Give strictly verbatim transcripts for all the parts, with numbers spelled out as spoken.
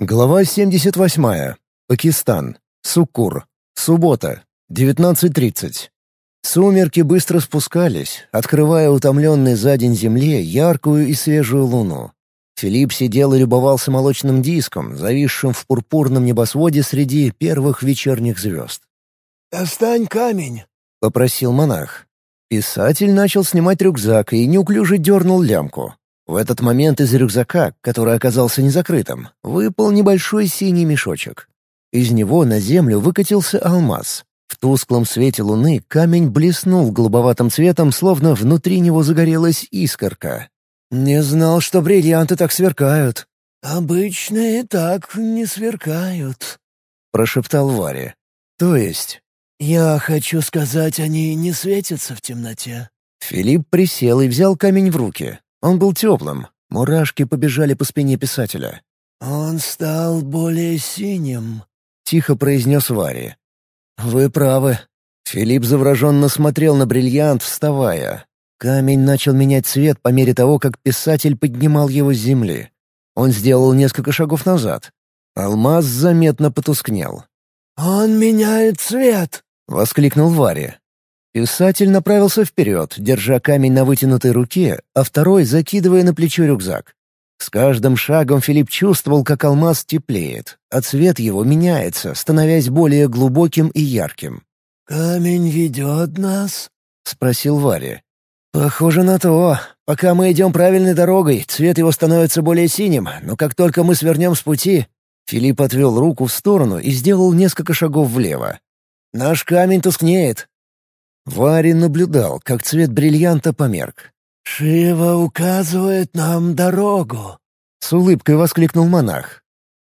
Глава семьдесят восьмая. Пакистан. Суккур. Суббота. девятнадцать тридцать. Сумерки быстро спускались, открывая утомленной за день земле яркую и свежую луну. Филипп сидел и любовался молочным диском, зависшим в пурпурном небосводе среди первых вечерних звезд. «Достань камень», — попросил монах. Писатель начал снимать рюкзак и неуклюже дернул лямку. В этот момент из рюкзака, который оказался незакрытым, выпал небольшой синий мешочек. Из него на землю выкатился алмаз. В тусклом свете луны камень блеснул голубоватым цветом, словно внутри него загорелась искорка. «Не знал, что бриллианты так сверкают». «Обычно и так не сверкают», — прошептал Варя. «То есть?» «Я хочу сказать, они не светятся в темноте». Филипп присел и взял камень в руки. Он был теплым. Мурашки побежали по спине писателя. «Он стал более синим», — тихо произнес Варя. «Вы правы». Филипп завороженно смотрел на бриллиант, вставая. Камень начал менять цвет по мере того, как писатель поднимал его с земли. Он сделал несколько шагов назад. Алмаз заметно потускнел. «Он меняет цвет!» — воскликнул Варя. Писатель направился вперед, держа камень на вытянутой руке, а второй закидывая на плечо рюкзак. С каждым шагом Филипп чувствовал, как алмаз теплеет, а цвет его меняется, становясь более глубоким и ярким. «Камень ведет нас?» — спросил Варя. «Похоже на то. Пока мы идем правильной дорогой, цвет его становится более синим, но как только мы свернем с пути...» Филипп отвел руку в сторону и сделал несколько шагов влево. «Наш камень тускнеет». Варя наблюдал, как цвет бриллианта померк. «Шива указывает нам дорогу», — с улыбкой воскликнул монах.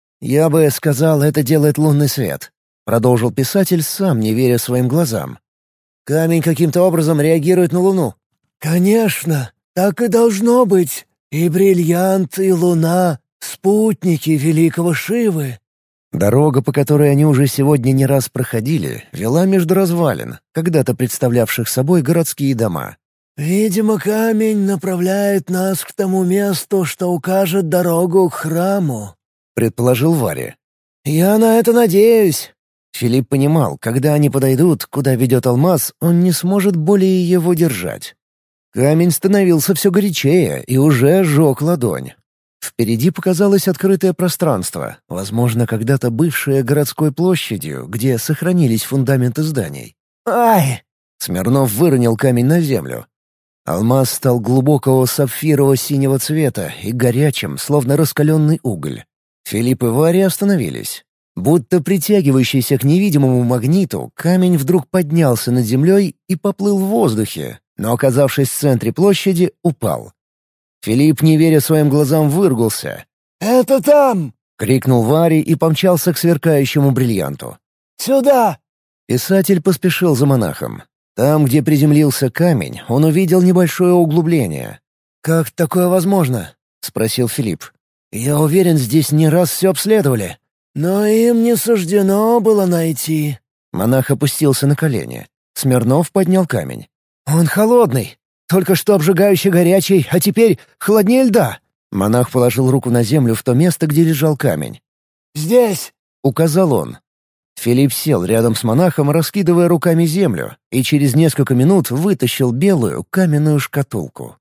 «Я бы сказал, это делает лунный свет», — продолжил писатель, сам не веря своим глазам. «Камень каким-то образом реагирует на луну». «Конечно, так и должно быть. И бриллиант, и луна — спутники великого Шивы». Дорога, по которой они уже сегодня не раз проходили, вела между развалин, когда-то представлявших собой городские дома. «Видимо, камень направляет нас к тому месту, что укажет дорогу к храму», — предположил Варя. «Я на это надеюсь». Филипп понимал, когда они подойдут, куда ведет алмаз, он не сможет более его держать. Камень становился все горячее и уже сжег ладонь. Впереди показалось открытое пространство, возможно, когда-то бывшее городской площадью, где сохранились фундаменты зданий. «Ай!» — Смирнов выронил камень на землю. Алмаз стал глубокого сапфирово-синего цвета и горячим, словно раскаленный уголь. Филипп и Варя остановились. Будто притягивающийся к невидимому магниту, камень вдруг поднялся над землей и поплыл в воздухе, но, оказавшись в центре площади, упал. Филипп, не веря своим глазам, выругался. «Это там!» — крикнул Варя и помчался к сверкающему бриллианту. «Сюда!» Писатель поспешил за монахом. Там, где приземлился камень, он увидел небольшое углубление. «Как такое возможно?» — спросил Филипп. «Я уверен, здесь не раз все обследовали». «Но им не суждено было найти». Монах опустился на колени. Смирнов поднял камень. «Он холодный. Только что обжигающе горячий, а теперь холоднее льда». Монах положил руку на землю в то место, где лежал камень. «Здесь!» — указал он. Филипп сел рядом с монахом, раскидывая руками землю, и через несколько минут вытащил белую каменную шкатулку.